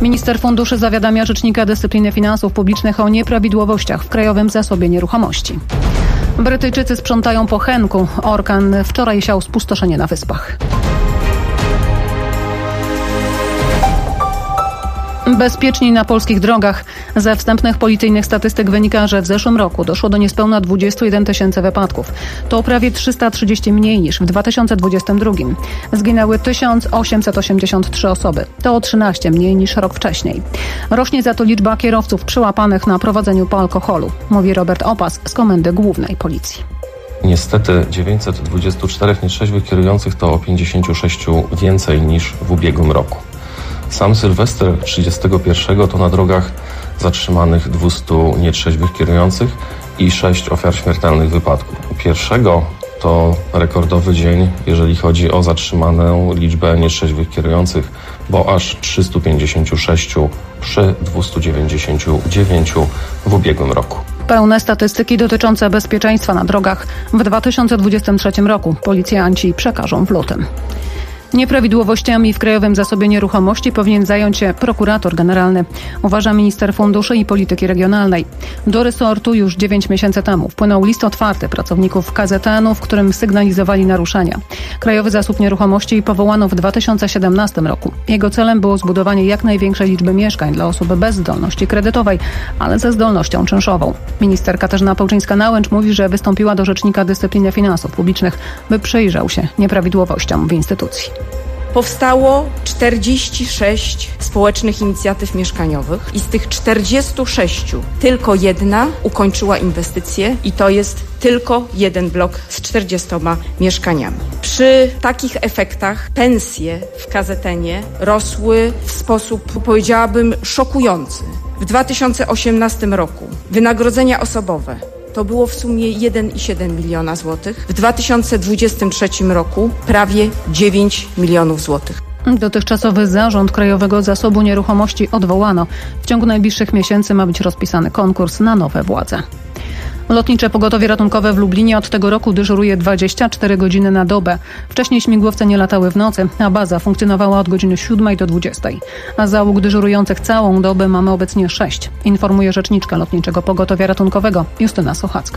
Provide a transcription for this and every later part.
Minister funduszy zawiadamia rzecznika dyscypliny finansów publicznych o nieprawidłowościach w Krajowym Zasobie Nieruchomości. Brytyjczycy sprzątają po Henku. Orkan wczoraj siał spustoszenie na wyspach. Bezpieczniej na polskich drogach. Ze wstępnych policyjnych statystyk wynika, że w zeszłym roku doszło do niespełna 21 tysięcy wypadków. To prawie 330 mniej niż w 2022. Zginęły 1883 osoby. To o 13 mniej niż rok wcześniej. Rośnie za to liczba kierowców przyłapanych na prowadzeniu po alkoholu, mówi Robert Opas z Komendy Głównej Policji. Niestety 924 nietrzeźwych kierujących to o 56 więcej niż w ubiegłym roku. Sam Sylwester 31 to na drogach zatrzymanych 200 nietrzeźwych kierujących i 6 ofiar śmiertelnych wypadków. Pierwszego to rekordowy dzień, jeżeli chodzi o zatrzymaną liczbę nietrzeźwych kierujących, bo aż 356 przy 299 w ubiegłym roku. Pełne statystyki dotyczące bezpieczeństwa na drogach w 2023 roku policjanci przekażą w lutym. Nieprawidłowościami w Krajowym Zasobie Nieruchomości powinien zająć się prokurator generalny, uważa minister funduszy i polityki regionalnej. Do resortu już 9 miesięcy temu wpłynął list otwarty pracowników KZN-u, w którym sygnalizowali naruszenia. Krajowy Zasób Nieruchomości powołano w 2017 roku. Jego celem było zbudowanie jak największej liczby mieszkań dla osób bez zdolności kredytowej, ale ze zdolnością czynszową. Minister Katarzyna Pełczyńska-Nałęcz mówi, że wystąpiła do Rzecznika Dyscypliny Finansów Publicznych, by przyjrzał się nieprawidłowościom w instytucji. Powstało 46 społecznych inicjatyw mieszkaniowych i z tych 46 tylko jedna ukończyła inwestycje i to jest tylko jeden blok z 40 mieszkaniami. Przy takich efektach pensje w KZN-ie rosły w sposób, powiedziałabym, szokujący. W 2018 roku wynagrodzenia osobowe to było w sumie 1,7 miliona złotych. W 2023 roku prawie 9 milionów złotych. Dotychczasowy zarząd Krajowego Zasobu Nieruchomości odwołano. W ciągu najbliższych miesięcy ma być rozpisany konkurs na nowe władze. Lotnicze Pogotowie Ratunkowe w Lublinie od tego roku dyżuruje 24 godziny na dobę. Wcześniej śmigłowce nie latały w nocy, a baza funkcjonowała od godziny 7 do 20. A załóg dyżurujących całą dobę mamy obecnie 6, informuje rzeczniczka Lotniczego Pogotowia Ratunkowego Justyna Sochacka.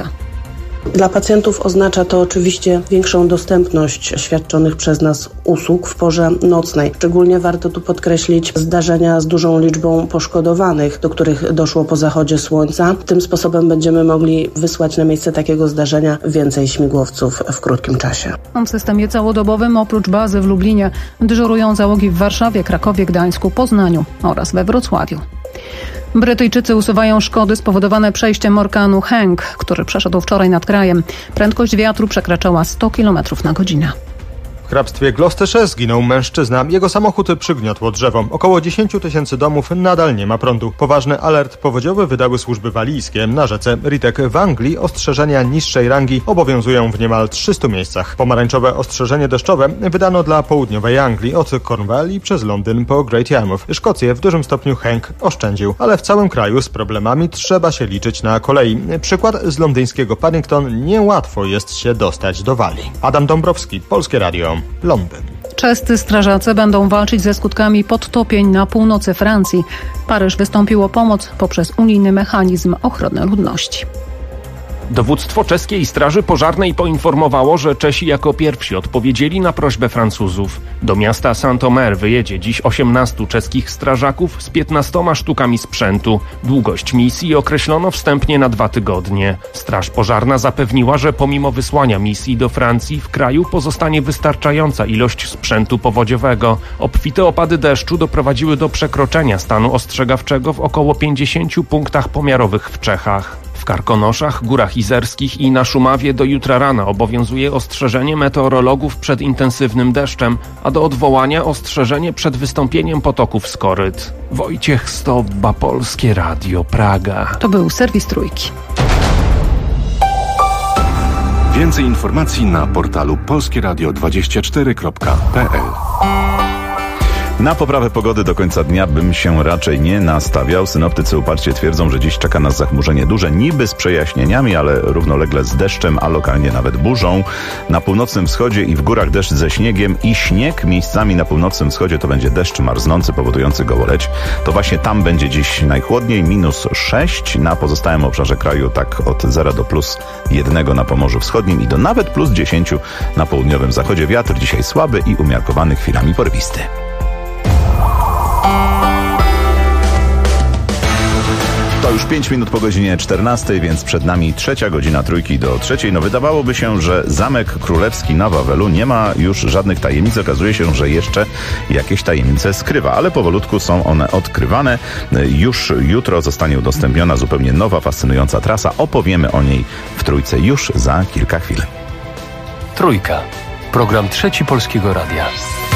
Dla pacjentów oznacza to oczywiście większą dostępność świadczonych przez nas usług w porze nocnej. Szczególnie warto tu podkreślić zdarzenia z dużą liczbą poszkodowanych, do których doszło po zachodzie słońca. Tym sposobem będziemy mogli wysłać na miejsce takiego zdarzenia więcej śmigłowców w krótkim czasie. W systemie całodobowym oprócz bazy w Lublinie dyżurują załogi w Warszawie, Krakowie, Gdańsku, Poznaniu oraz we Wrocławiu. Brytyjczycy usuwają szkody spowodowane przejściem orkanu Hank, który przeszedł wczoraj nad krajem. Prędkość wiatru przekraczała 100 km na godzinę. W hrabstwie Gloucestershire zginął mężczyzna. Jego samochód przygniotło drzewo. Około 10 tysięcy domów nadal nie ma prądu. Poważny alert powodziowy wydały służby walijskie. Na rzece Ritek w Anglii ostrzeżenia niższej rangi obowiązują w niemal 300 miejscach. Pomarańczowe ostrzeżenie deszczowe wydano dla południowej Anglii od Cornwalli przez Londyn po Great Yarmouth. Szkocję w dużym stopniu Hank oszczędził, ale w całym kraju z problemami trzeba się liczyć na kolei. Przykład z londyńskiego Paddington: niełatwo jest się dostać do Walii. Adam Dąbrowski, Polskie Radio, Londyn. Czescy strażacy będą walczyć ze skutkami podtopień na północy Francji. Paryż wystąpił o pomoc poprzez unijny mechanizm ochrony ludności. Dowództwo czeskiej Straży Pożarnej poinformowało, że Czesi jako pierwsi odpowiedzieli na prośbę Francuzów. Do miasta Saint-Omer wyjedzie dziś 18 czeskich strażaków z 15 sztukami sprzętu. Długość misji określono wstępnie na 2 tygodnie. Straż Pożarna zapewniła, że pomimo wysłania misji do Francji w kraju pozostanie wystarczająca ilość sprzętu powodziowego. Obfite opady deszczu doprowadziły do przekroczenia stanu ostrzegawczego w około 50 punktach pomiarowych w Czechach. W Karkonoszach, Górach Izerskich i na Szumawie do jutra rana obowiązuje ostrzeżenie meteorologów przed intensywnym deszczem, a do odwołania ostrzeżenie przed wystąpieniem potoków z koryt. Wojciech Stobba, Polskie Radio, Praga. To był serwis Trójki. Więcej informacji na portalu polskieradio24.pl. Na poprawę pogody do końca dnia bym się raczej nie nastawiał. Synoptycy uparcie twierdzą, że dziś czeka nas zachmurzenie duże, niby z przejaśnieniami, ale równolegle z deszczem, a lokalnie nawet burzą. Na północnym wschodzie i w górach deszcz ze śniegiem i śnieg. Miejscami na północnym wschodzie to będzie deszcz marznący, powodujący gołoleć. To właśnie tam będzie dziś najchłodniej, -6. Na pozostałym obszarze kraju tak od 0 do +1 na Pomorzu Wschodnim i do nawet +10 na południowym zachodzie. Wiatr dzisiaj słaby i umiarkowany, chwilami porwisty. To już 5 minut po godzinie 14, więc przed nami 3. godzina Trójki do 3. No wydawałoby się, że Zamek Królewski na Wawelu nie ma już żadnych tajemnic. Okazuje się, że jeszcze jakieś tajemnice skrywa, ale powolutku są one odkrywane. Już jutro zostanie udostępniona zupełnie nowa, fascynująca trasa. Opowiemy o niej w Trójce już za kilka chwil. Trójka. Program Trzeci Polskiego Radia.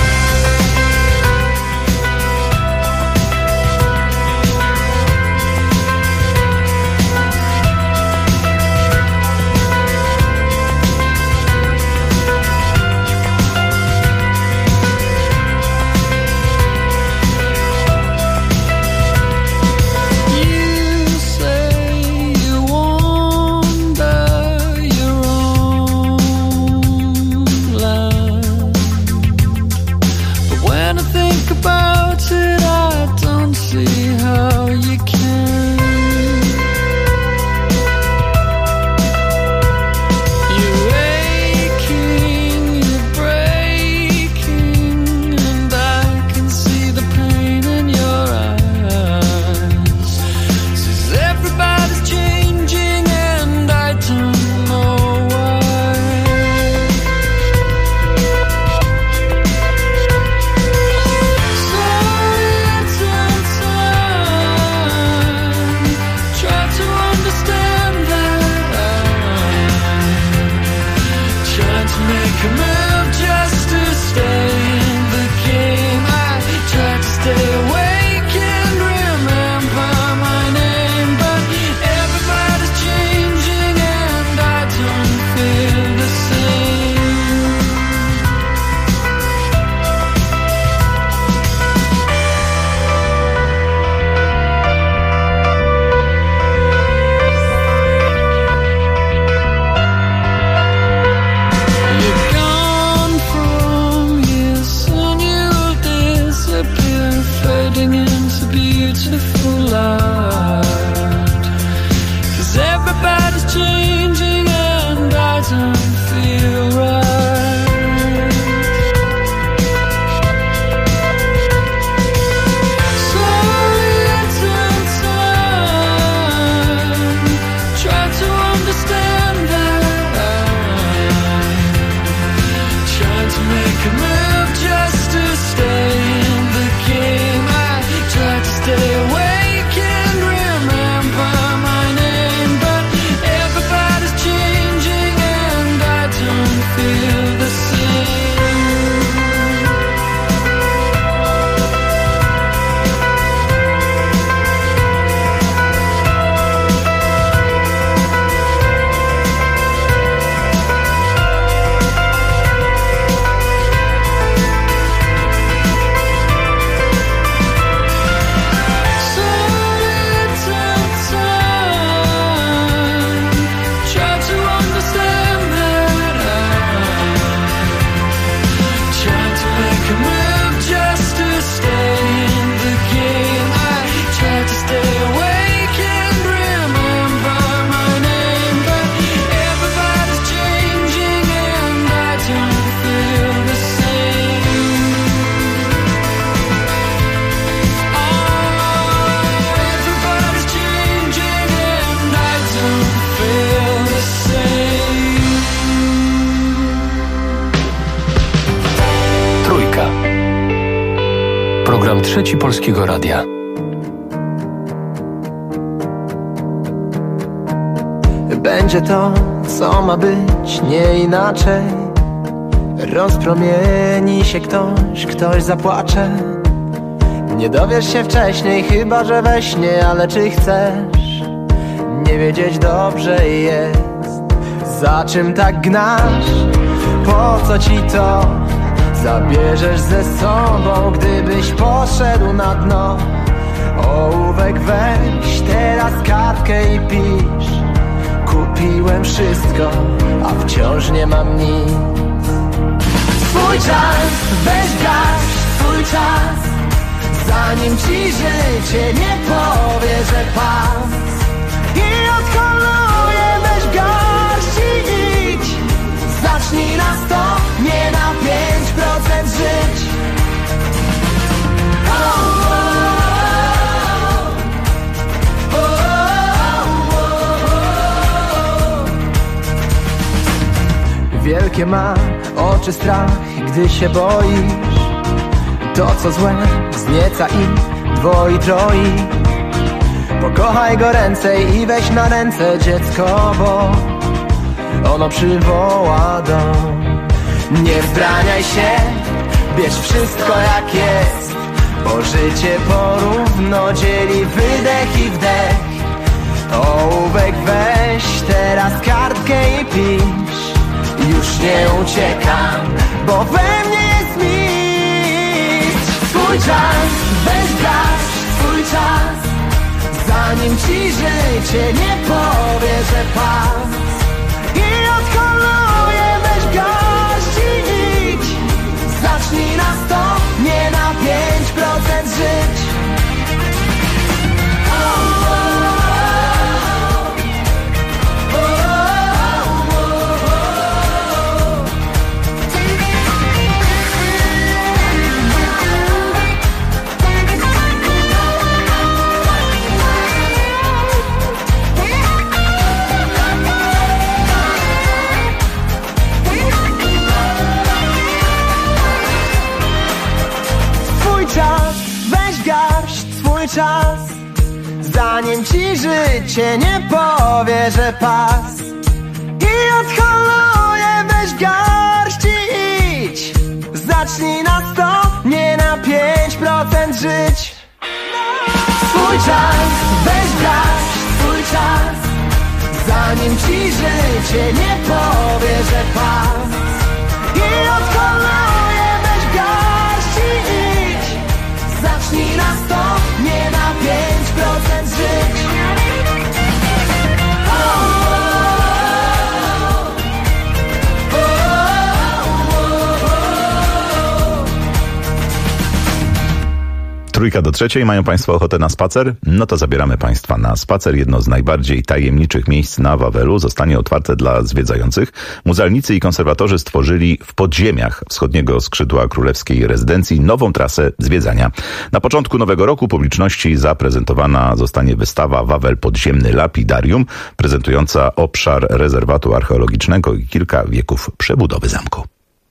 Program Trzeci Polskiego Radia. Będzie to, co ma być, nie inaczej. Rozpromieni się ktoś zapłacze. Nie dowiesz się wcześniej, chyba że we śnie, ale czy chcesz nie wiedzieć dobrze jest, za czym tak gnasz? Po co ci to? zabierzesz ze sobą, gdybyś poszedł na dno. Ołówek weź, teraz kartkę i pisz. Kupiłem wszystko, a wciąż nie mam nic. Swój czas, weź gaś, swój czas, zanim ci życie nie powie, że pas. I odholuje, weź garści idź. Zacznij na 100, nie na 5% żyć. Wielkie ma oczy strach, gdy się boisz. To co złe wznieca i dwoi, troi. Pokochaj go ręcej i weź na ręce dziecko, bo ono przywoła dom. Nie wzbraniaj się, bierz wszystko jak jest, bo życie porówno dzieli wydech i wdech. Ołówek weź, teraz kartkę i pisz. Już nie uciekam, bo we mnie jest mistrz. Swój czas, weź gaś, swój czas, zanim ci życie nie powie, że pas. I odholuje, weź garści idź. Zacznij na 100, nie na 5% żyć. Czas, zanim ci życie nie powie, że pas. I odholuje, weź garści idź. Zacznij na 100, nie na 5% żyć. Swój czas, weź garść, swój czas, zanim ci życie nie powie, że pas. I odholuje, weź garści idź. Zacznij na 100, nie na 5% żyć. Trójka do trzeciej. Mają Państwo ochotę na spacer? No to zabieramy Państwa na spacer. Jedno z najbardziej tajemniczych miejsc na Wawelu zostanie otwarte dla zwiedzających. Muzealnicy i konserwatorzy stworzyli w podziemiach wschodniego skrzydła królewskiej rezydencji nową trasę zwiedzania. Na początku nowego roku publiczności zaprezentowana zostanie wystawa Wawel Podziemny Lapidarium, prezentująca obszar rezerwatu archeologicznego i kilka wieków przebudowy zamku.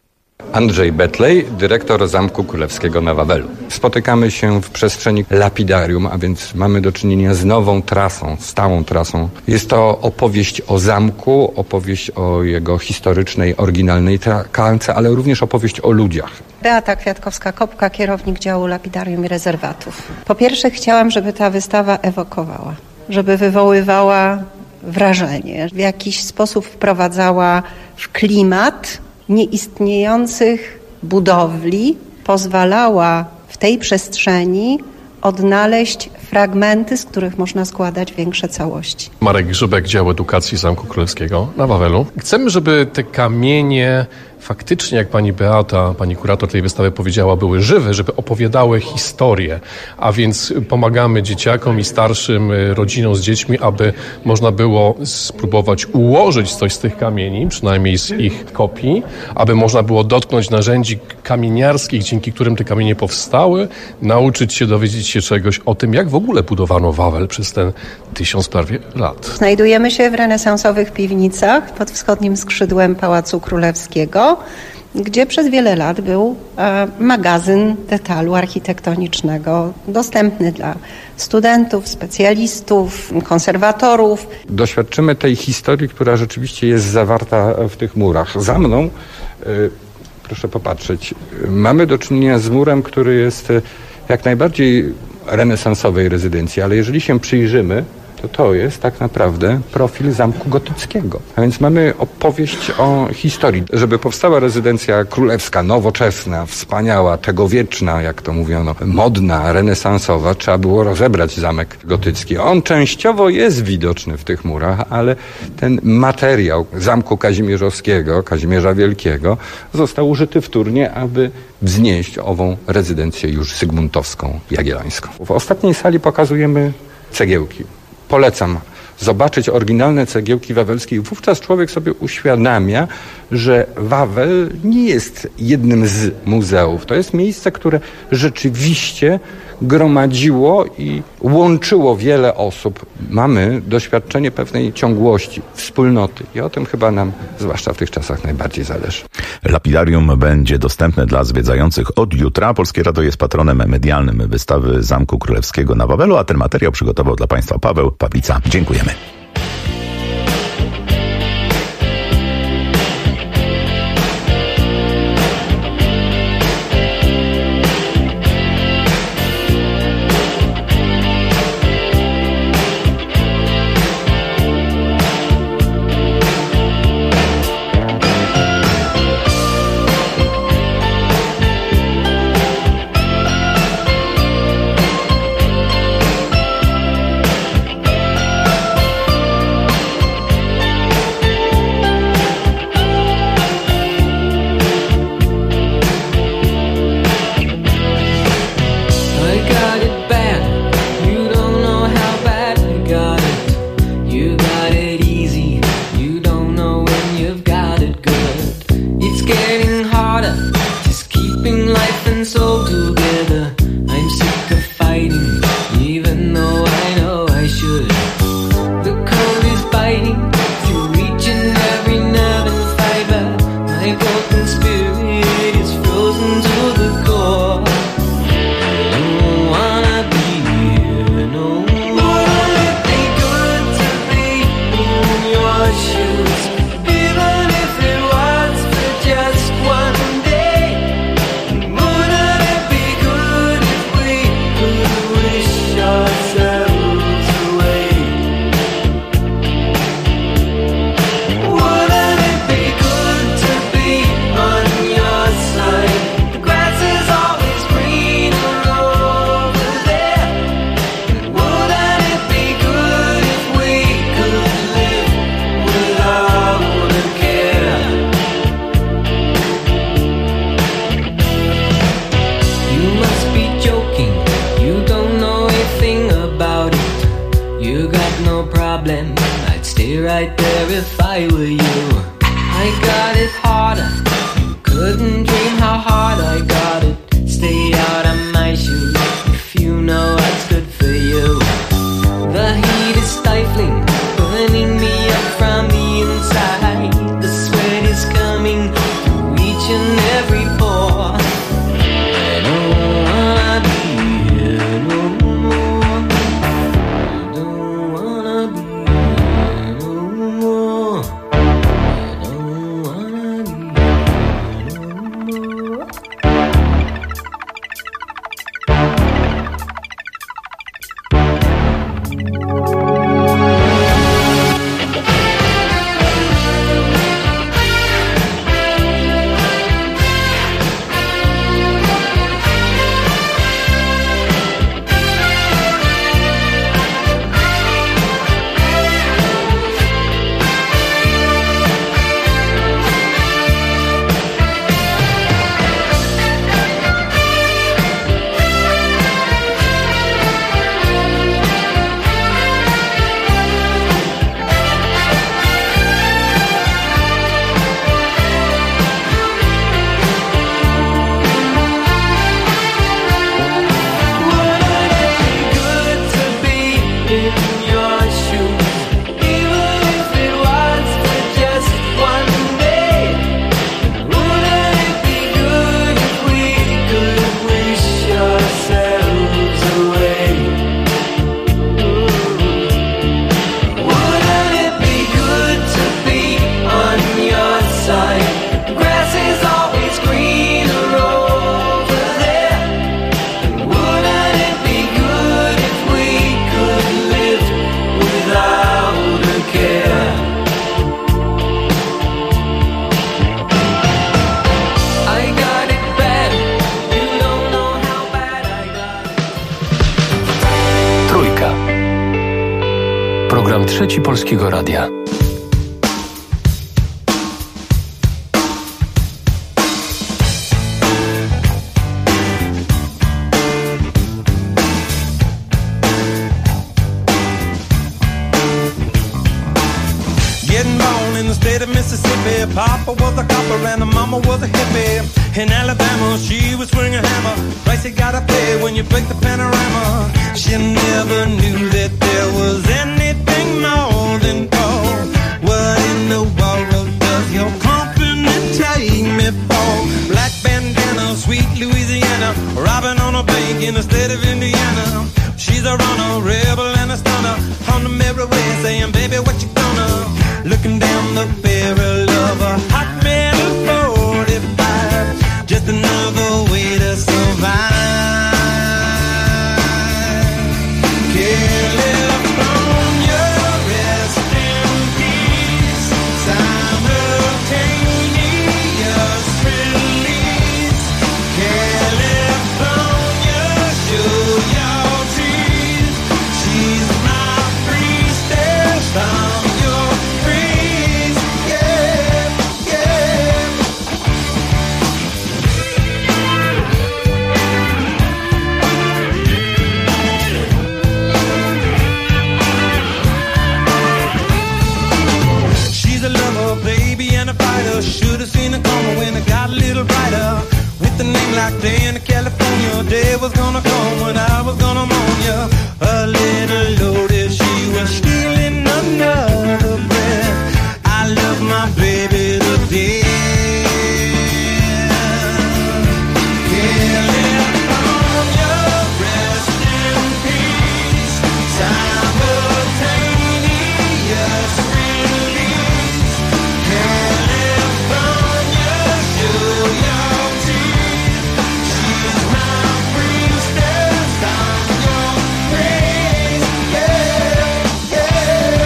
Andrzej Betlej, dyrektor Zamku Królewskiego na Wawelu. Spotykamy się w przestrzeni lapidarium, a więc mamy do czynienia z nową trasą, stałą trasą. Jest to opowieść o zamku, opowieść o jego historycznej, oryginalnej tkance, ale również opowieść o ludziach. Beata Kwiatkowska-Kopka, kierownik działu lapidarium i rezerwatów. Po pierwsze chciałam, żeby ta wystawa ewokowała, żeby wywoływała wrażenie, w jakiś sposób wprowadzała w klimat nieistniejących budowli, pozwalała w tej przestrzeni odnaleźć fragmenty, z których można składać większe całości. Marek Grzybek, dział edukacji Zamku Królewskiego na Wawelu. Chcemy, żeby te kamienie faktycznie, jak pani Beata, pani kurator tej wystawy powiedziała, były żywe, żeby opowiadały historię. A więc pomagamy dzieciakom i starszym rodzinom z dziećmi, aby można było spróbować ułożyć coś z tych kamieni, przynajmniej z ich kopii, aby można było dotknąć narzędzi kamieniarskich, dzięki którym te kamienie powstały, nauczyć się, dowiedzieć się czegoś o tym, jak w ogóle budowano Wawel przez ten 1000 prawie lat. Znajdujemy się w renesansowych piwnicach pod wschodnim skrzydłem Pałacu Królewskiego, gdzie przez wiele lat był magazyn detalu architektonicznego, dostępny dla studentów, specjalistów, konserwatorów. Doświadczymy tej historii, która rzeczywiście jest zawarta w tych murach. Za mną, proszę popatrzeć, mamy do czynienia z murem, który jest jak najbardziej renesansowej rezydencji, ale jeżeli się przyjrzymy, to jest tak naprawdę profil Zamku Gotyckiego. A więc mamy opowieść o historii. Żeby powstała rezydencja królewska, nowoczesna, wspaniała, tegowieczna, jak to mówiono, modna, renesansowa, trzeba było rozebrać Zamek Gotycki. On częściowo jest widoczny w tych murach, ale ten materiał Zamku Kazimierzowskiego, Kazimierza Wielkiego został użyty wtórnie, aby wznieść ową rezydencję już sygmuntowską, jagiellońską. W ostatniej sali pokazujemy cegiełki. Polecam zobaczyć oryginalne cegiełki wawelskie. Wówczas człowiek sobie uświadamia, że Wawel nie jest jednym z muzeów. To jest miejsce, które rzeczywiście gromadziło i łączyło wiele osób. Mamy doświadczenie pewnej ciągłości, wspólnoty i o tym chyba nam, zwłaszcza w tych czasach, najbardziej zależy. Lapidarium będzie dostępne dla zwiedzających od jutra. Polskie Radio jest patronem medialnym wystawy Zamku Królewskiego na Wawelu, a ten materiał przygotował dla Państwa Paweł Pawlica. Dziękujemy. Program Trzeci Polskiego Radia. Mississippi, Papa was a copper and the mama was a hippie. In Alabama, she was swinging a hammer. Price you gotta pay when you break the panorama. She never knew that there was anything more than gold. What in the world does your company take me for? Black bandana, sweet Louisiana, robbing on a bank in the state of Indiana. She's a runner, rebel and a stunner. On the merry way saying, baby, what you gonna? Looking down the barrel of a hot metal 45, just another way to survive. California, rest in peace. Simultaneous release. California, show your teeth. She's my priestess. I'm your priest. Yeah, yeah. She's a lover, baby, and a fighter. Should have seen it coming when it got a little brighter. With a name like Diana, California, day was gonna come when I was gonna mourn ya. A little loaded, she was stealing another breath. I love my baby to death. California, rest in peace. Simultaneous release. California, show your teeth. She's my priestess, I'm your priest. Yeah, yeah.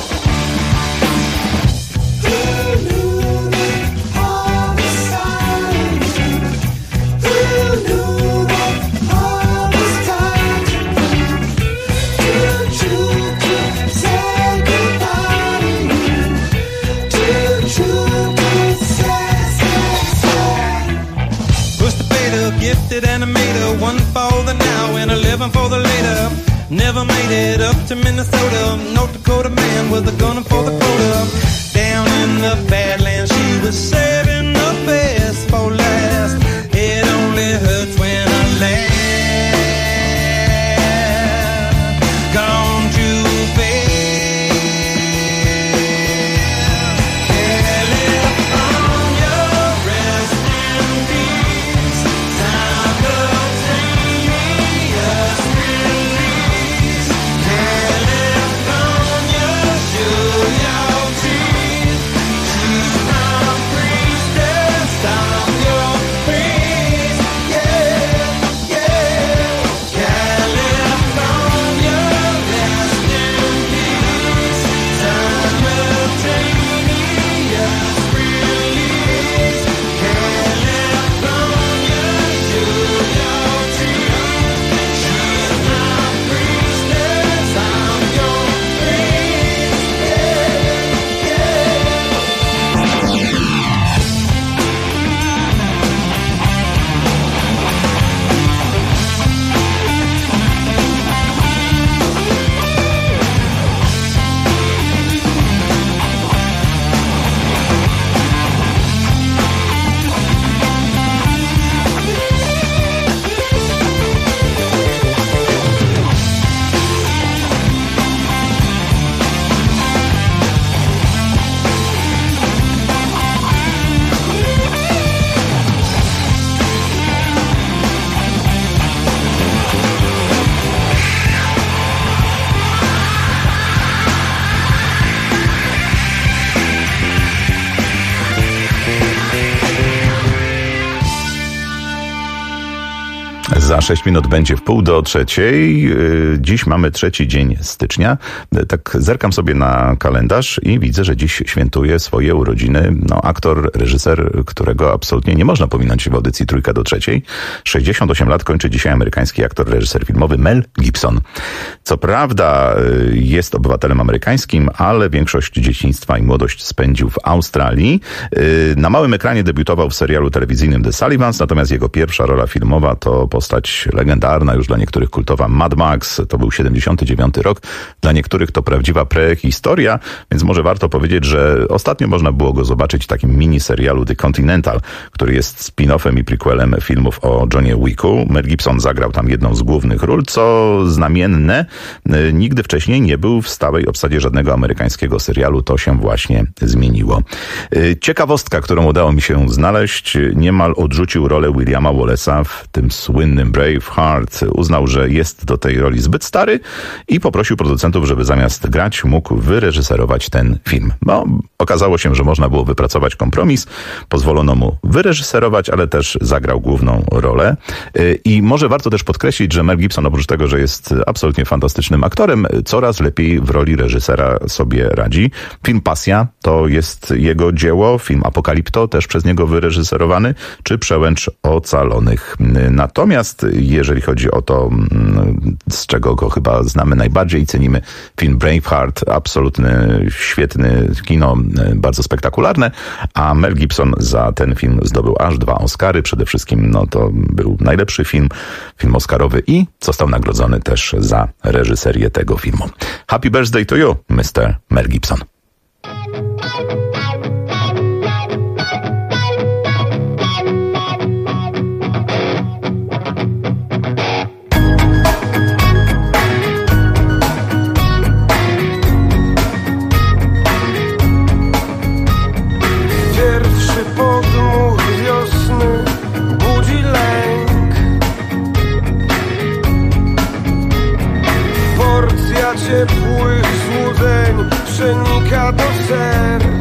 Who knew that all was silent? Who knew that all was time? Too true to say goodbye. Too true to say. Push the beta, gifted animator, 1 for the now and 11 for the later. Never made it up to Minnesota. North Dakota man with a gun for the quota. Down in the Badlands, she was saving the best for last. It only hurts when I laugh. Gone too fast. California, rest in peace. Simultaneous release. California, show your teeth. She's my priestess, I'm your priest. Yeah, yeah. California, rest in peace. Simultaneous release. California, show your teeth. She's my priestess, I'm your priest. Yeah, yeah. Za 6 minut będzie 2:30. Dziś mamy 3 dzień stycznia. Tak zerkam sobie na kalendarz i widzę, że dziś świętuje swoje urodziny aktor, reżyser, którego absolutnie nie można pominąć w audycji Trójka do trzeciej. 68 lat kończy dzisiaj amerykański aktor, reżyser filmowy Mel Gibson. Co Co prawda jest obywatelem amerykańskim, ale większość dzieciństwa i młodość spędził w Australii. Na małym ekranie debiutował w serialu telewizyjnym The Sullivans, natomiast jego pierwsza rola filmowa to postać legendarna, już dla niektórych kultowa Mad Max. To był 79 rok. Dla niektórych to prawdziwa prehistoria, więc może warto powiedzieć, że ostatnio można było go zobaczyć w takim mini serialu The Continental, który jest spin-offem i prequelem filmów o Johnie Wicku. Mel Gibson zagrał tam jedną z głównych ról, co znamienne, nigdy wcześniej nie był w stałej obsadzie żadnego amerykańskiego serialu. To się właśnie zmieniło. Ciekawostka, którą udało mi się znaleźć, niemal odrzucił rolę Williama Wallace'a w tym słynnym Braveheart. Uznał, że jest do tej roli zbyt stary i poprosił producentów, żeby zamiast grać mógł wyreżyserować ten film. No, okazało się, że można było wypracować kompromis. Pozwolono mu wyreżyserować, ale też zagrał główną rolę. I może warto też podkreślić, że Mel Gibson, oprócz tego, że jest absolutnie fantastycznym aktorem, coraz lepiej w roli reżysera sobie radzi. Film Pasja to jest jego dzieło, film Apokalipto też przez niego wyreżyserowany, czy Przełęcz Ocalonych. Natomiast jeżeli chodzi o to, z czego go chyba znamy najbardziej i cenimy, film Braveheart, absolutny, świetny kino, bardzo spektakularne, a Mel Gibson za ten film zdobył aż 2 Oscary. Przede wszystkim to był najlepszy film oscarowy i został nagrodzony też za reżyserię tego filmu. Happy birthday to you, Mr. Mel Gibson. Pierwszy podmuch wiosny budzi lęk. Porcja ciepłych złudzeń przenika do serc.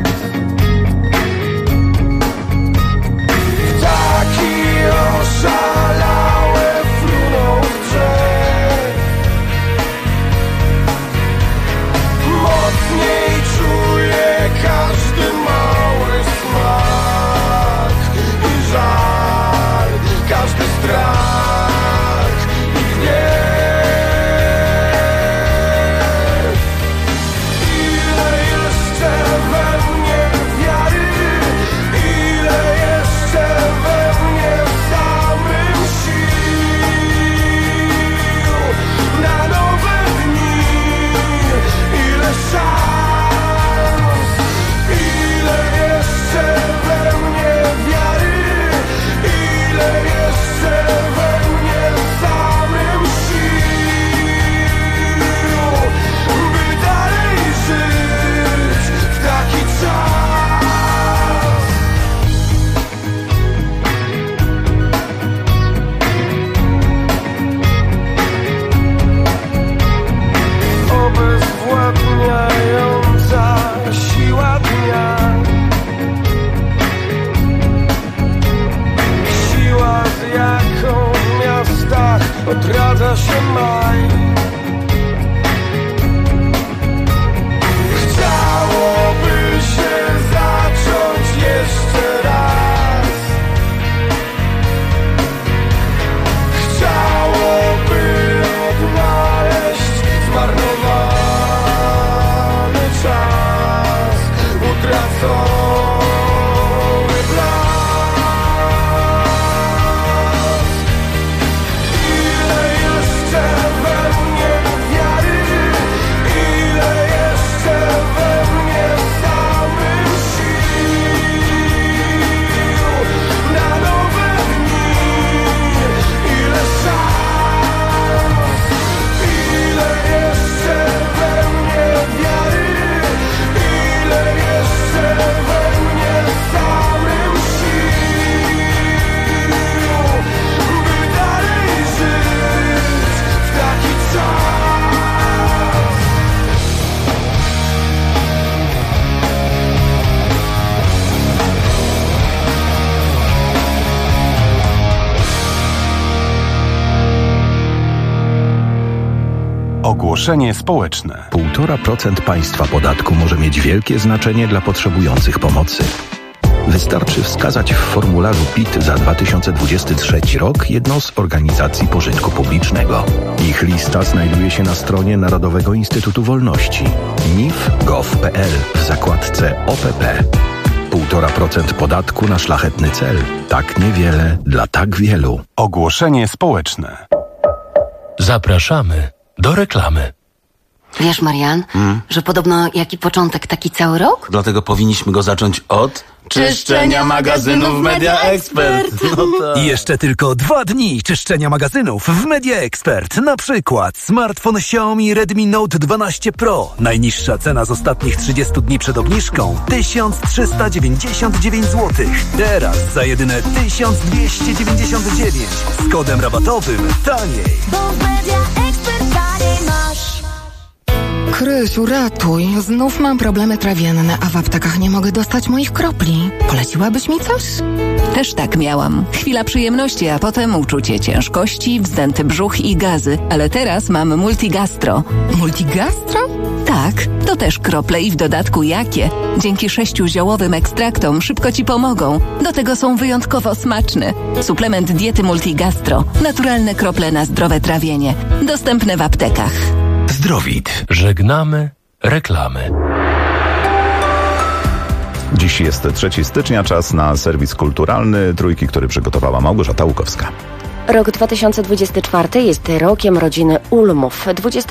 Ptaki oszalałe fruną z drzew. Mocniej czuje każdy mały smak i żal, każdy strach i gniew. Ile jeszcze we mnie wiary, ile jeszcze we mnie samym sił na nowe dni, ile szans, ile jeszcze we mnie wiary, ile jeszcze we mnie samym sił, by dalej żyć w taki czas. Obezwładniająca siła dnia, siła, z jaką w miastach odradza się maj. Chciałoby się zacząć jeszcze raz. Chciałoby odnaleźć zmarnowany czas, utracony blask. Ile jeszcze we mnie wiary, ile jeszcze we mnie samym sił na nowe dni, ile szans, ile jeszcze we mnie wiary, ile jeszcze we mnie samym sił, by dalej żyć w taki czas. Ogłoszenie społeczne. 1,5% państwa podatku może mieć wielkie znaczenie dla potrzebujących pomocy. Wystarczy wskazać w formularzu PIT za 2023 rok jedną z organizacji pożytku publicznego. Ich lista znajduje się na stronie Narodowego Instytutu Wolności nif.gov.pl w zakładce OPP. 1,5% podatku na szlachetny cel. Tak niewiele dla tak wielu. Ogłoszenie społeczne. Zapraszamy do reklamy. Wiesz, Marian, że podobno jaki początek, taki cały rok? Dlatego powinniśmy go zacząć od czyszczenia magazynów Media Expert. No tak. I jeszcze tylko 2 dni czyszczenia magazynów w Media Expert. Na przykład smartfon Xiaomi Redmi Note 12 Pro. Najniższa cena z ostatnich 30 dni przed obniżką 1399 zł. Teraz za jedyne 1299 z kodem rabatowym taniej. Bo w Media Expert taniej masz. Krysiu, ratuj. Znów mam problemy trawienne, a w aptekach nie mogę dostać moich kropli. Poleciłabyś mi coś? Też tak miałam. Chwila przyjemności, a potem uczucie ciężkości, wzdęty brzuch i gazy. Ale teraz mam Multigastro. Multigastro? Tak, to też krople i w dodatku jakie. Dzięki 6 ziołowym ekstraktom szybko Ci pomogą. Do tego są wyjątkowo smaczne. Suplement diety Multigastro. Naturalne krople na zdrowe trawienie. Dostępne w aptekach. Zdrowit. Żegnamy reklamy. Dziś jest 3 stycznia, czas na serwis kulturalny Trójki, który przygotowała Małgorzata Łukowska. Rok 2024 jest rokiem rodziny Ulmów.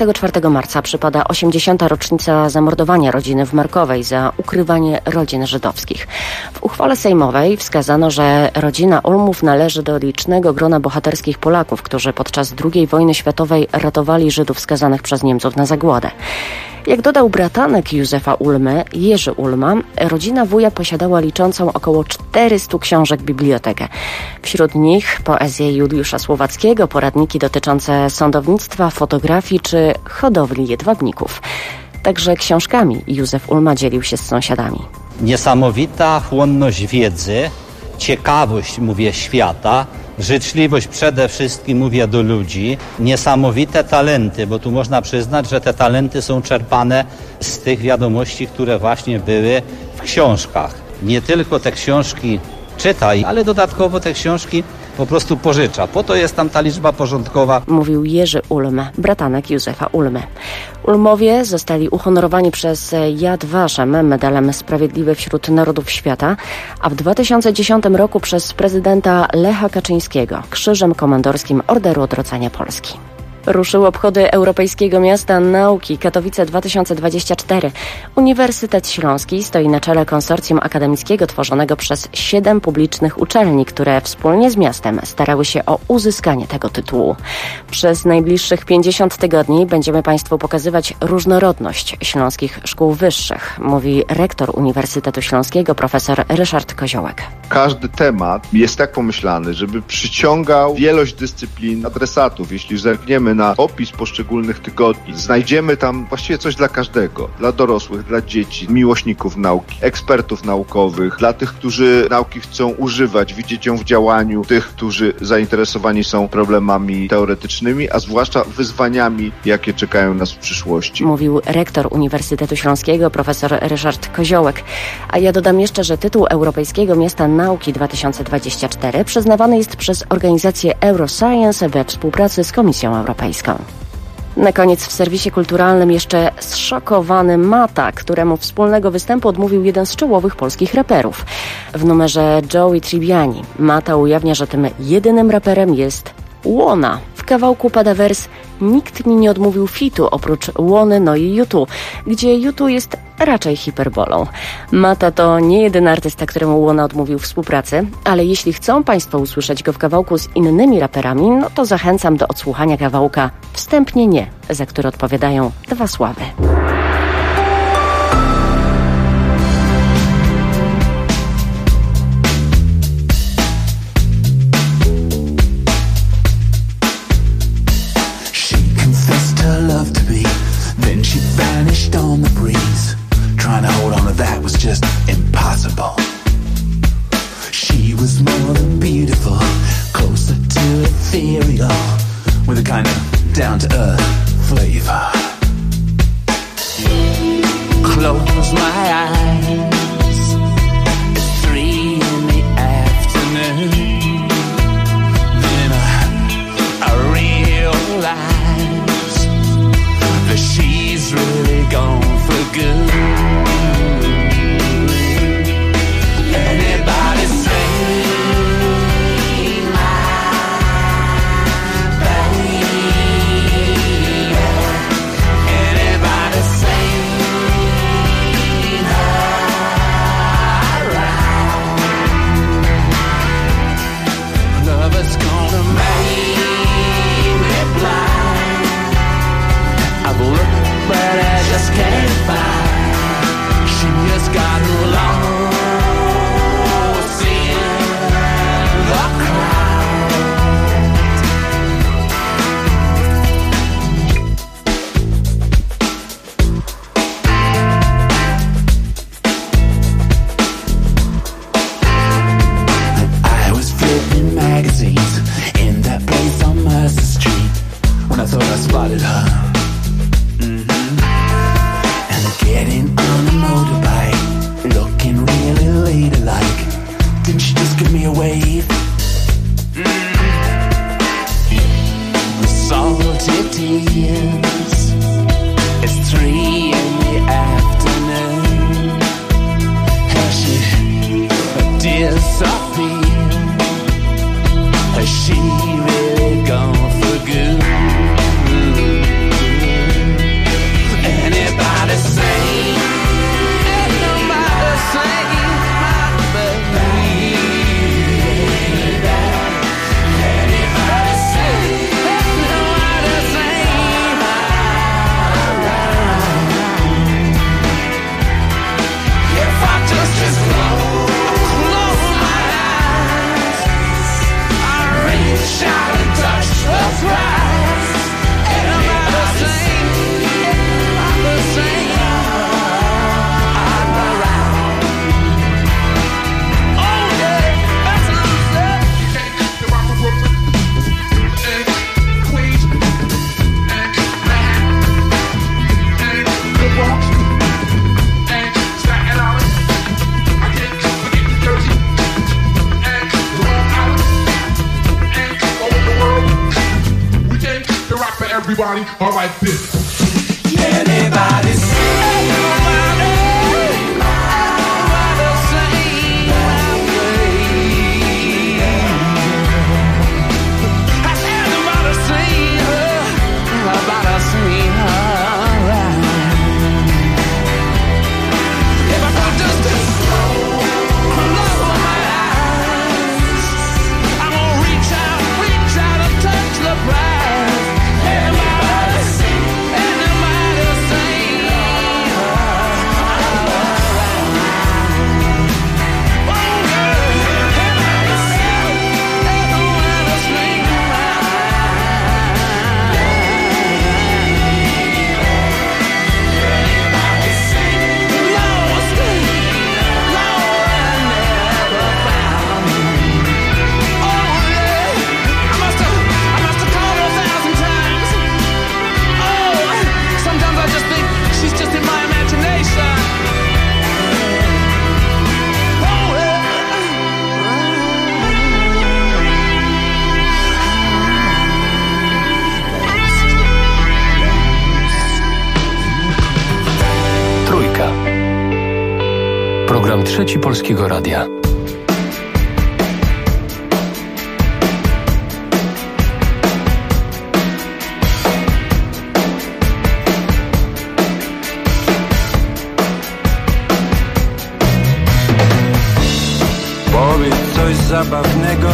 24 marca przypada 80. rocznica zamordowania rodziny w Markowej za ukrywanie rodzin żydowskich. W uchwale sejmowej wskazano, że rodzina Ulmów należy do licznego grona bohaterskich Polaków, którzy podczas II wojny światowej ratowali Żydów skazanych przez Niemców na zagładę. Jak dodał bratanek Józefa Ulmy, Jerzy Ulma, rodzina wuja posiadała liczącą około 400 książek bibliotekę. Wśród nich poezję Juliusza Słowackiego, poradniki dotyczące sądownictwa, fotografii czy hodowli jedwabników. Także książkami Józef Ulma dzielił się z sąsiadami. Niesamowita chłonność wiedzy, ciekawość, mówię, świata, życzliwość przede wszystkim, mówię, do ludzi, niesamowite talenty, bo tu można przyznać, że te talenty są czerpane z tych wiadomości, które właśnie były w książkach. Nie tylko te książki czytaj, ale dodatkowo te książki po prostu pożycza. Po to jest tam ta liczba porządkowa. Mówił Jerzy Ulm, bratanek Józefa Ulmy. Ulmowie zostali uhonorowani przez Yad Vashem medalem Sprawiedliwy wśród Narodów Świata, a w 2010 roku przez prezydenta Lecha Kaczyńskiego Krzyżem Komandorskim Orderu Odrodzenia Polski. Ruszyły obchody Europejskiego Miasta Nauki Katowice 2024. Uniwersytet Śląski stoi na czele konsorcjum akademickiego tworzonego przez 7 publicznych uczelni, które wspólnie z miastem starały się o uzyskanie tego tytułu. Przez najbliższych 50 tygodni będziemy Państwu pokazywać różnorodność śląskich szkół wyższych, mówi rektor Uniwersytetu Śląskiego profesor Ryszard Koziołek. Każdy temat jest tak pomyślany, żeby przyciągał wielość dyscyplin adresatów. Jeśli zerkniemy na opis poszczególnych tygodni, znajdziemy tam właściwie coś dla każdego. Dla dorosłych, dla dzieci, miłośników nauki, ekspertów naukowych, dla tych, którzy nauki chcą używać, widzieć ją w działaniu, tych, którzy zainteresowani są problemami teoretycznymi, a zwłaszcza wyzwaniami, jakie czekają nas w przyszłości. Mówił rektor Uniwersytetu Śląskiego profesor Ryszard Koziołek. A ja dodam jeszcze, że tytuł Europejskiego Miasta Nauki 2024 przyznawany jest przez organizację Euroscience we współpracy z Komisją Europejską. Na koniec w serwisie kulturalnym jeszcze zszokowany Mata, któremu wspólnego występu odmówił jeden z czołowych polskich raperów. W numerze Joey Tribbiani Mata ujawnia, że tym jedynym raperem jest Łona. W kawałku pada wers: nikt mi nie odmówił fitu oprócz Łony, no i U2, gdzie U2 jest raczej hiperbolą. Mata to nie jedyny artysta, któremu Łona odmówił współpracy, ale jeśli chcą Państwo usłyszeć go w kawałku z innymi raperami, no to zachęcam do odsłuchania kawałka Wstępnie nie, za który odpowiadają 2 sławy. Love to be, then she vanished on the breeze. Trying to hold on to that was just impossible. She was more than beautiful, closer to ethereal, with a kind of down-to-earth flavor. Close my eyes, it's 3 everybody, all like this. Anybody Program Trzeci Polskiego Radia. Powiedz coś zabawnego,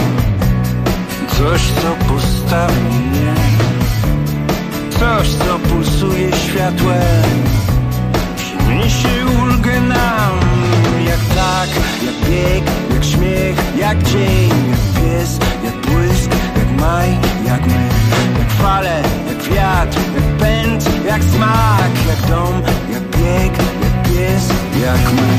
coś co postawi mnie, coś co pulsuje światłem, przyniesie ulgę nam. Jak tak, jak bieg, jak śmiech, jak dzień, jak pies, jak błysk, jak maj, jak my, jak fale, jak wiatr, jak pęd, jak smak, jak dom, jak bieg, jak pies, jak my.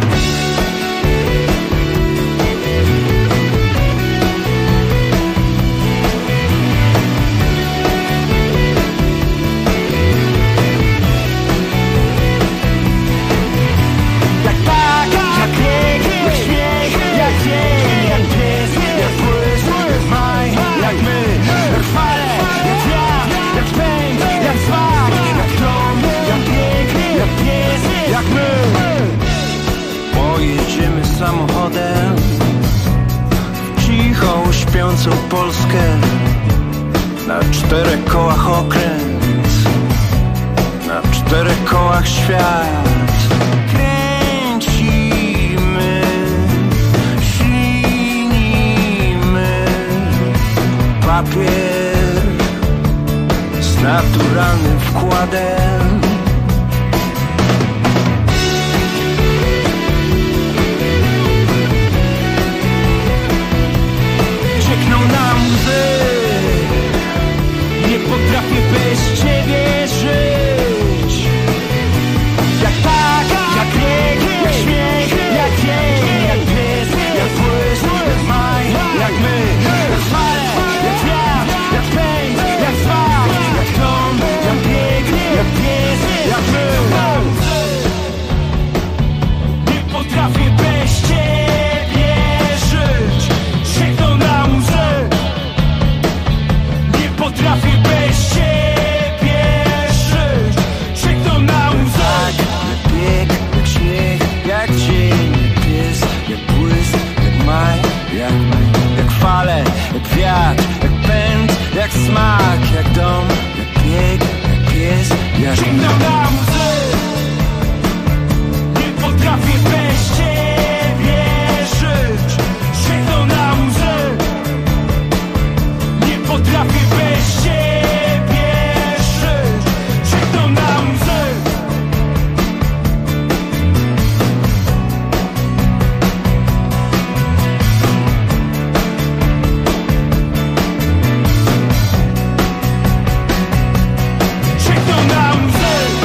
Samochodem w cichą, śpiącą Polskę, na 4 kołach okręt, na 4 kołach świat. Kręcimy, ślinimy papier z naturalnym wkładem. Nie potrafię bez ciebie żyć. Jak tak, jak bieg, jak śmiech, jak dzień, jak pies, jak błysk, jak maj, jak my, jak fale, jak wiatr, jak pęd, jak smak, jak dom, jak bieg, jak pies, jak my. Nie potrafię bez ciebie żyć. Sięgnął na łzę. Nie potrafię bez ciebie żyć. Sięgnął na łzę. Tak, jak bieg, jak śmiech, jak dzień, jak pies, jak błysk, jak maj, jak my, jak fale, jak wiatr, jak pęd, jak smak, jak dom, jak bieg, jak pies, jak sięgnął na łzę. Nie potrafię bez ciebie żyć. Sięgnął na łzę. Nie potrafię bez ciebie żyć. Sięgnął na łzę. Sięgnął na łzę.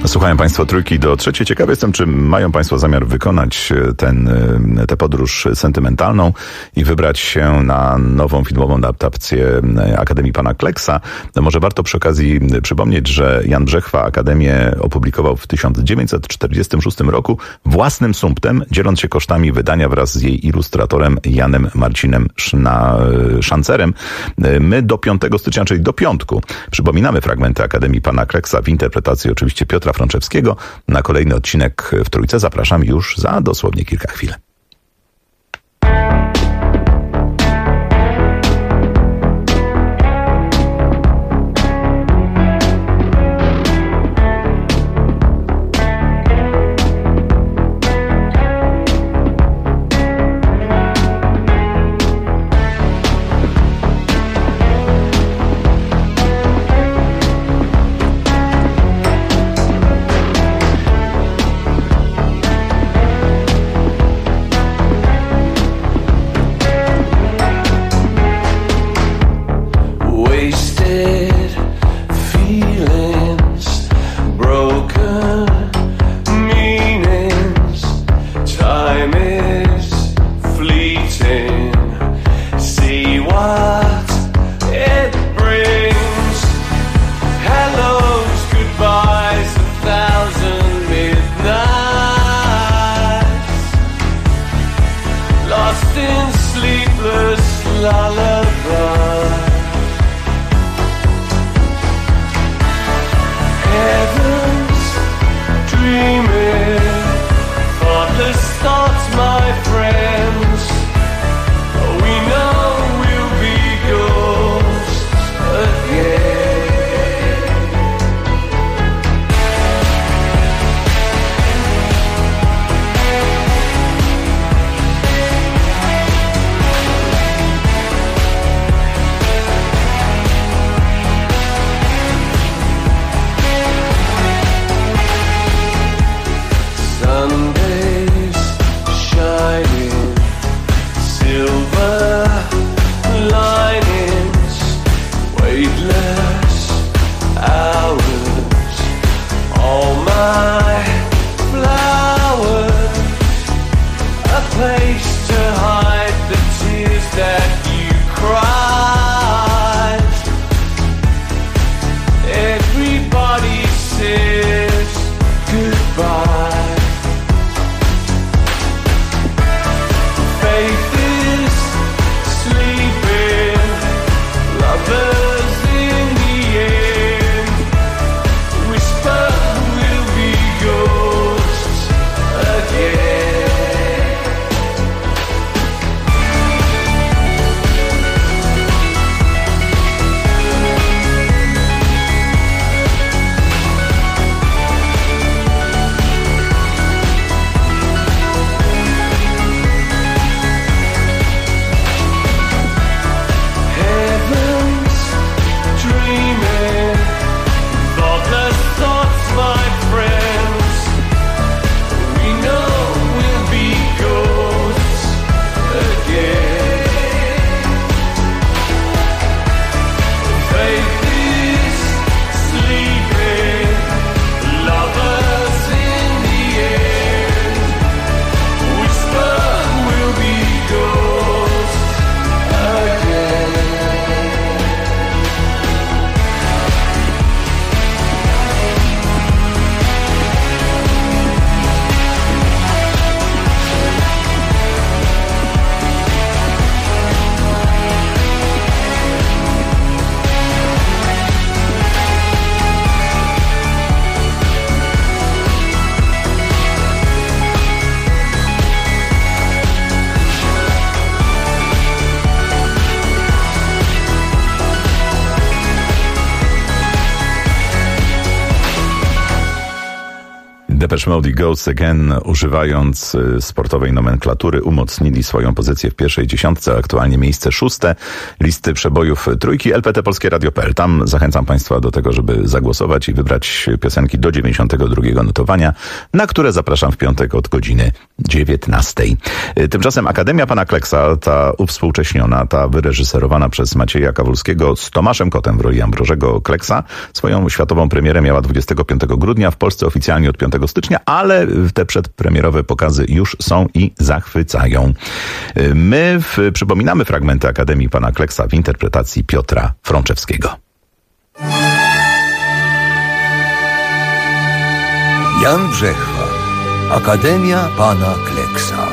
Słuchają Państwo Trójki do Trzeciej. Ciekawy jestem, czy mają Państwo zamiar wykonać tę podróż sentymentalną i wybrać się na nową filmową adaptację Akademii Pana Kleksa. Może warto przy okazji przypomnieć, że Jan Brzechwa Akademię opublikował w 1946 roku własnym sumptem, dzieląc się kosztami wydania wraz z jej ilustratorem Janem Marcinem Szancerem. My do 5 stycznia, czyli do piątku, przypominamy fragmenty Akademii Pana Kleksa w interpretacji oczywiście Piotra Frączewskiego. Na kolejny odcinek w Trójce zapraszam już za dosłownie kilka chwil. Depeche Mode i Ghosts Again, używając sportowej nomenklatury, umocnili swoją pozycję w pierwszej dziesiątce, aktualnie miejsce 6 listy przebojów Trójki. LPT Polskie Radio.pl. Tam zachęcam Państwa do tego, żeby zagłosować i wybrać piosenki do 92 notowania, na które zapraszam w piątek od godziny 19. Tymczasem Akademia Pana Kleksa, ta uwspółcześniona, ta wyreżyserowana przez Macieja Kawulskiego z Tomaszem Kotem w roli Ambrożego Kleksa, swoją światową premierę miała 25 grudnia, w Polsce oficjalnie od 5 stycznia, ale te przedpremierowe pokazy już są i zachwycają. My przypominamy fragmenty Akademii Pana Kleksa w interpretacji Piotra Frączewskiego. Jan Brzechwa, Akademia Pana Kleksa.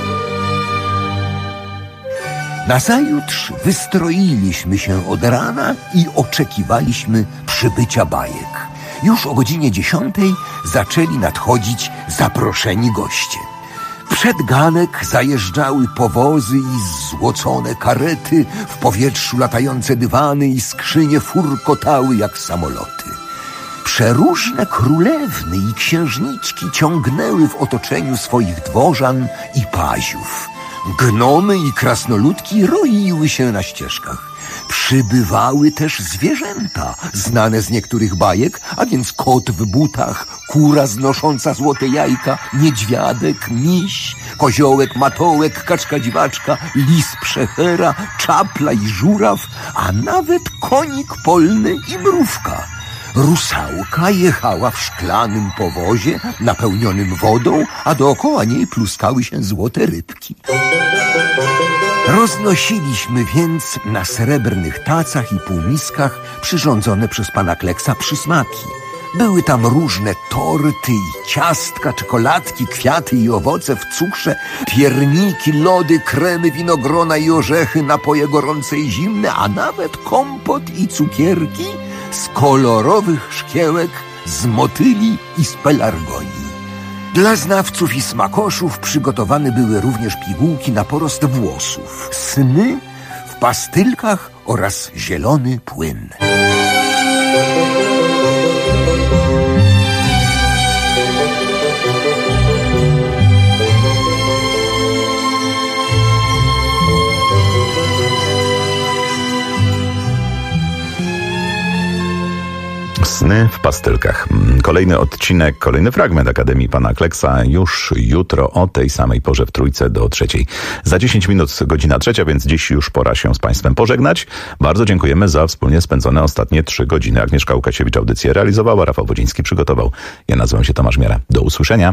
Nazajutrz wystroiliśmy się od rana i oczekiwaliśmy przybycia bajek. Już o godzinie 10 zaczęli nadchodzić zaproszeni goście. Przed ganek zajeżdżały powozy i złocone karety, w powietrzu latające dywany i skrzynie furkotały jak samoloty. Przeróżne królewny i księżniczki ciągnęły w otoczeniu swoich dworzan i paziów. Gnomy i krasnoludki roiły się na ścieżkach. Przybywały też zwierzęta, znane z niektórych bajek, a więc kot w butach, kura znosząca złote jajka, niedźwiadek, miś, koziołek, matołek, kaczka dziwaczka, lis przechera, czapla i żuraw, a nawet konik polny i mrówka. Rusałka jechała w szklanym powozie napełnionym wodą, a dookoła niej pluskały się złote rybki. Roznosiliśmy więc na srebrnych tacach i półmiskach przyrządzone przez pana Kleksa przysmaki. Były tam różne torty i ciastka, czekoladki, kwiaty i owoce w cukrze, pierniki, lody, kremy, winogrona i orzechy, napoje gorące i zimne, a nawet kompot i cukierki z kolorowych szkiełek, z motyli i z pelargonii. Dla znawców i smakoszów przygotowane były również pigułki na porost włosów, sny w pastylkach oraz zielony płyn. Sny w pastylkach. Kolejny odcinek, kolejny fragment Akademii Pana Kleksa już jutro o tej samej porze w Trójce do 3. Za 10 minut godzina 3, więc dziś już pora się z Państwem pożegnać. Bardzo dziękujemy za wspólnie spędzone ostatnie 3 godziny. Agnieszka Łukasiewicz audycję realizowała, Rafał Wodziński przygotował. Ja nazywam się Tomasz Miara. Do usłyszenia.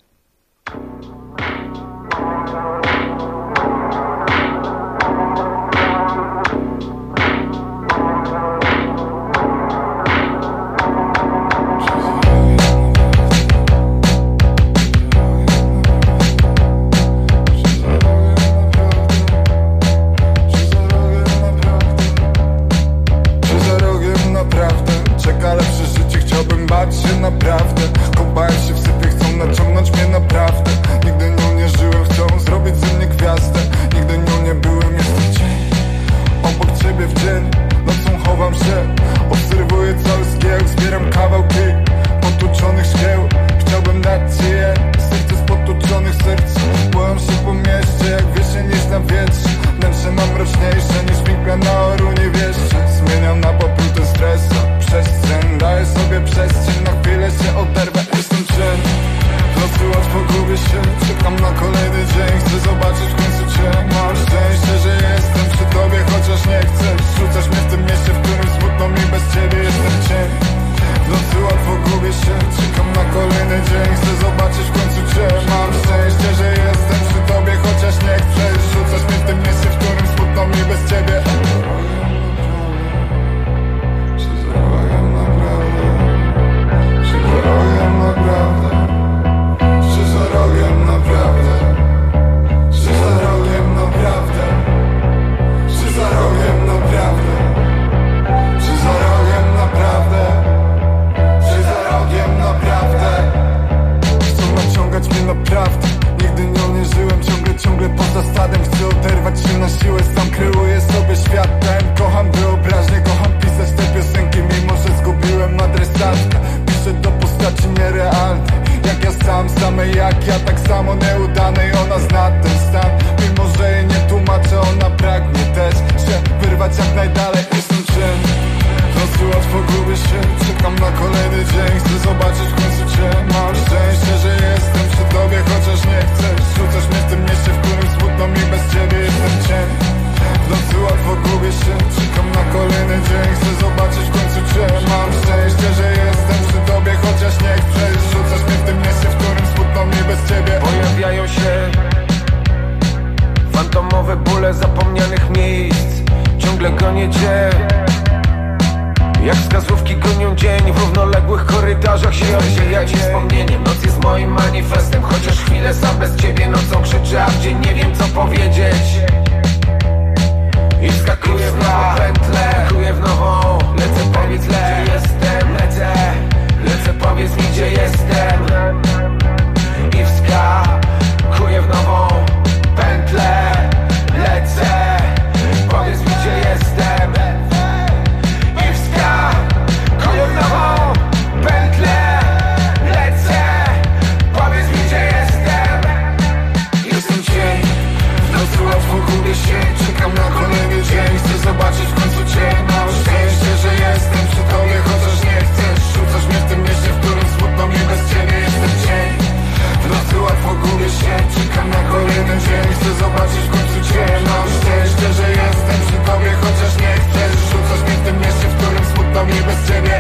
Naprawdę, kąpałem się w sypie, chcą naciągnąć mnie naprawdę. Nigdy nią nie żyłem, chcą zrobić ze mnie gwiazdę. Nigdy nią nie byłem, jestem cień obok ciebie w dzień. Nocą chowam się, obserwuję cały zgiełk. Zbieram kawałki potłuczonych szkieł. Chciałbym dać ci je, serce z potłuczonych serc. Błąam się po mieście, jak wiesień jest na wietrze. Wnętrze mam mroczniejsze niż figla na orunie wieszcze. Zmieniam na poplutę stresu przestrzeń, daję sobie przestrzeń, na chwilę się oderwę, jestem cień. W nocy łatwo gubię się, czekam na kolejny dzień. Chcę zobaczyć w końcu cię, mam szczęście, że jestem przy tobie, chociaż nie chcę. Rzucasz mnie w tym mieście, w którym smutno mi bez ciebie, jestem cień. W nocy łatwo gubię się, czekam na kolejny dzień. Chcę zobaczyć w końcu cię, mam szczęście, że jestem przy tobie, chociaż nie chcę. Rzucasz mnie w tym mieście, w którym smutno mi bez ciebie. Ciągle poza stadem, chcę oderwać się na siłę. Sam kreuję sobie światem. Kocham wyobraźnię, kocham pisać te piosenki, mimo że zgubiłem adresatkę. Piszę do postaci nierealnej, jak ja sam, samej jak ja, tak samo nieudanej. Ona zna ten stan, mimo że jej nie tłumaczę. Ona pragnie też się wyrwać jak najdalej. Jestem czym? W nocy łatwo gubię się, czekam na kolejny dzień. Chcę zobaczyć w końcu cię, mam szczęście, że jestem przy tobie, chociaż nie chcesz. Rzucasz mnie w tym mieście, w którym smutno mi bez ciebie. Jestem cień, w nocy łatwo gubię się. Czekam na kolejny dzień, chcę zobaczyć w końcu cię. Mam szczęście, że jestem przy tobie, chociaż nie chcę. Rzucasz mnie w tym mieście, w którym smutno mi bez ciebie. Pojawiają się fantomowe bóle zapomnianych miejsc. Ciągle gonię cię, jak wskazówki gonią dzień. W równoległych korytarzach się odbija ci wspomnienie. Noc jest moim manifestem, chociaż chwilę sam bez ciebie nocą krzyczę, a w dzień nie wiem co powiedzieć. I wskakuję w nową pętlę, wskakuję w nową. Lecę, powiedz gdzie jestem. Lecę, powiedz mi gdzie jestem. I wskakuję w nową pętlę. Lecę, powiedz mi gdzie jestem. I wskakuję w nową pętlę. Lecę, powiedz mi gdzie jestem. Jestem cień, w nocy łatwo gubię się. Czekam na kolejny dzień, chcę zobaczyć w końcu cię. Mam szczęście, że jestem przy tobie, chociaż nie chcesz. Rzucasz mnie w tym mieście, w którym smutno mi bez ciebie. Jestem cień, w nocy łatwo gubię się. Czekam na kolejny dzień, chcę zobaczyć w końcu cię. Mam szczęście, że jestem przy tobie, chociaż nie chcesz. Rzucasz mnie w tym mieście, w którym smutno mi bez ciebie.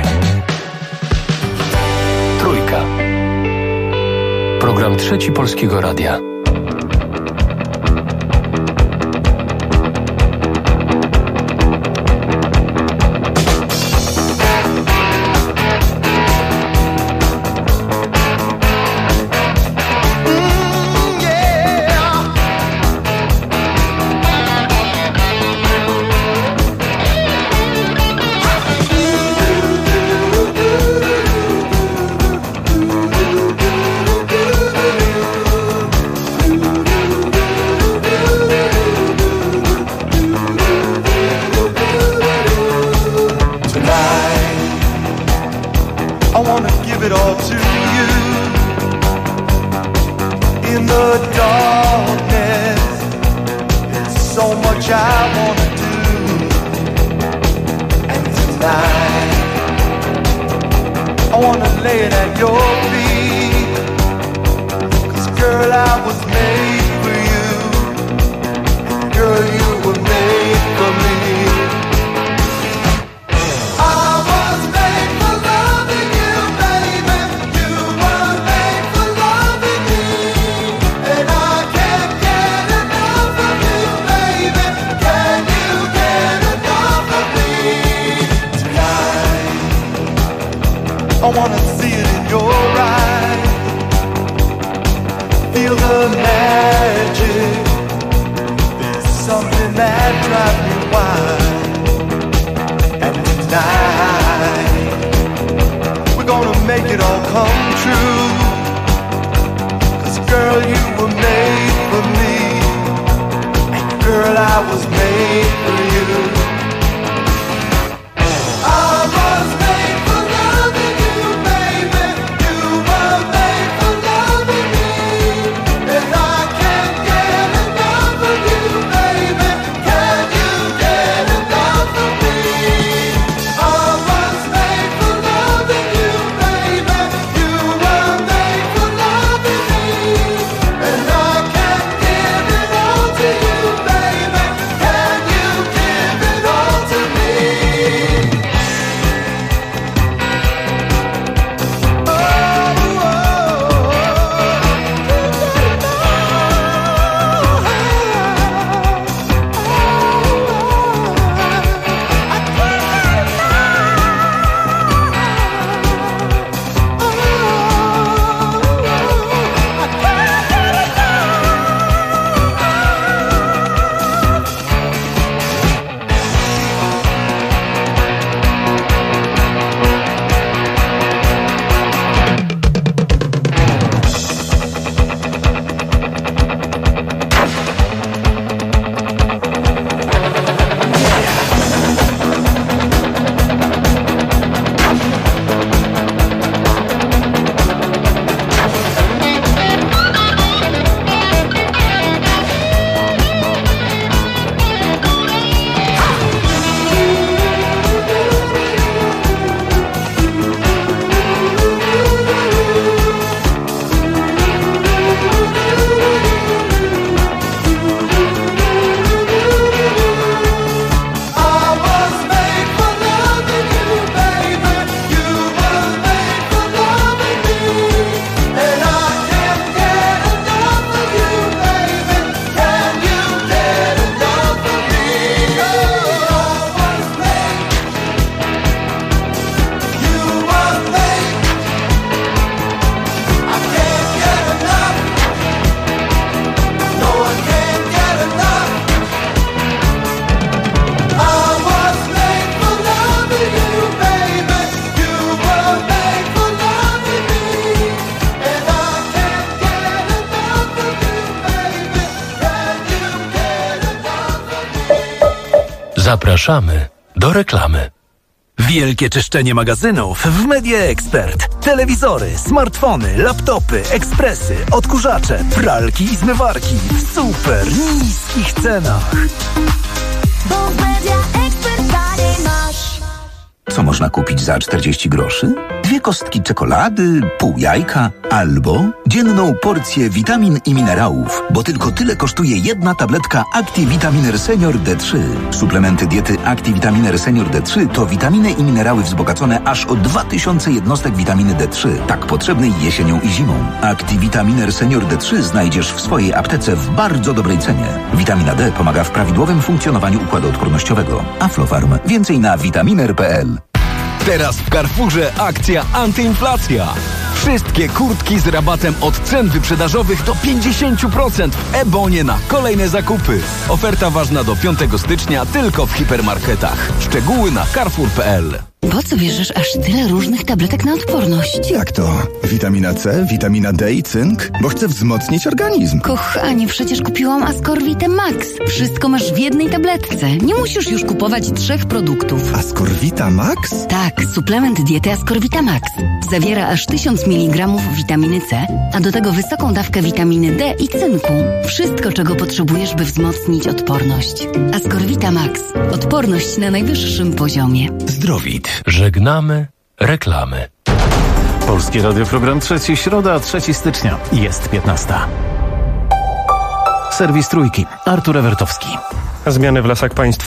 Trójka. Program Trzeci Polskiego Radia. I wanna give it all to you. In the darkness, there's so much I wanna do. And tonight, I wanna lay it at your feet. 'Cause girl, I was made for you. And girl, you were made for me. I wanna see it in your eyes. Feel the magic. There's something that drives me wild. And tonight, we're gonna make it all come true. 'Cause girl, you were made for me. And girl, I was made for you. Give it Zapraszamy do reklamy. Wielkie czyszczenie magazynów w Media Expert. Telewizory, smartfony, laptopy, ekspresy, odkurzacze, pralki i zmywarki w super niskich cenach. Bo w Media Expert taniej masz. Co można kupić za 40 groszy? 2 kostki czekolady, pół jajka albo dzienną porcję witamin i minerałów, bo tylko tyle kosztuje jedna tabletka ActiVitaminer Senior D3. Suplementy diety ActiVitaminer Senior D3 to witaminy i minerały wzbogacone aż o 2000 jednostek witaminy D3, tak potrzebnej jesienią i zimą. ActiVitaminer Senior D3 znajdziesz w swojej aptece w bardzo dobrej cenie. Witamina D pomaga w prawidłowym funkcjonowaniu układu odpornościowego. Aflofarm. Więcej na vitaminer.pl. Teraz w Carrefourze akcja antyinflacja. Wszystkie kurtki z rabatem od cen wyprzedażowych do 50% w e-bonie na kolejne zakupy. Oferta ważna do 5 stycznia tylko w hipermarketach. Szczegóły na carrefour.pl. Po co bierzesz aż tyle różnych tabletek na odporność? Jak to? Witamina C, witamina D i cynk? Bo chcę wzmocnić organizm. Kochanie, przecież kupiłam Ascorvitę Max. Wszystko masz w jednej tabletce. Nie musisz już kupować 3 produktów. Ascorvita Max? Tak, suplement diety Ascorvita Max. Zawiera aż 1000 mg witaminy C, a do tego wysoką dawkę witaminy D i cynku. Wszystko, czego potrzebujesz, by wzmocnić odporność. Ascorvita Max. Odporność na najwyższym poziomie. Zdrowit. Żegnamy reklamy. Polskie Radio, program 3, środa, 3 stycznia. Jest 15. Serwis Trójki. Artur Ewertowski. Zmiany w Lasach Państwowych.